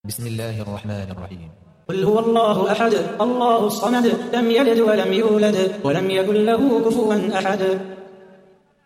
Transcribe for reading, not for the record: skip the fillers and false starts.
بسم الله الرحمن الرحيم. قل هو الله أحد الله الصمد لم يلد ولم يولد ولم يكن له كفوا أحد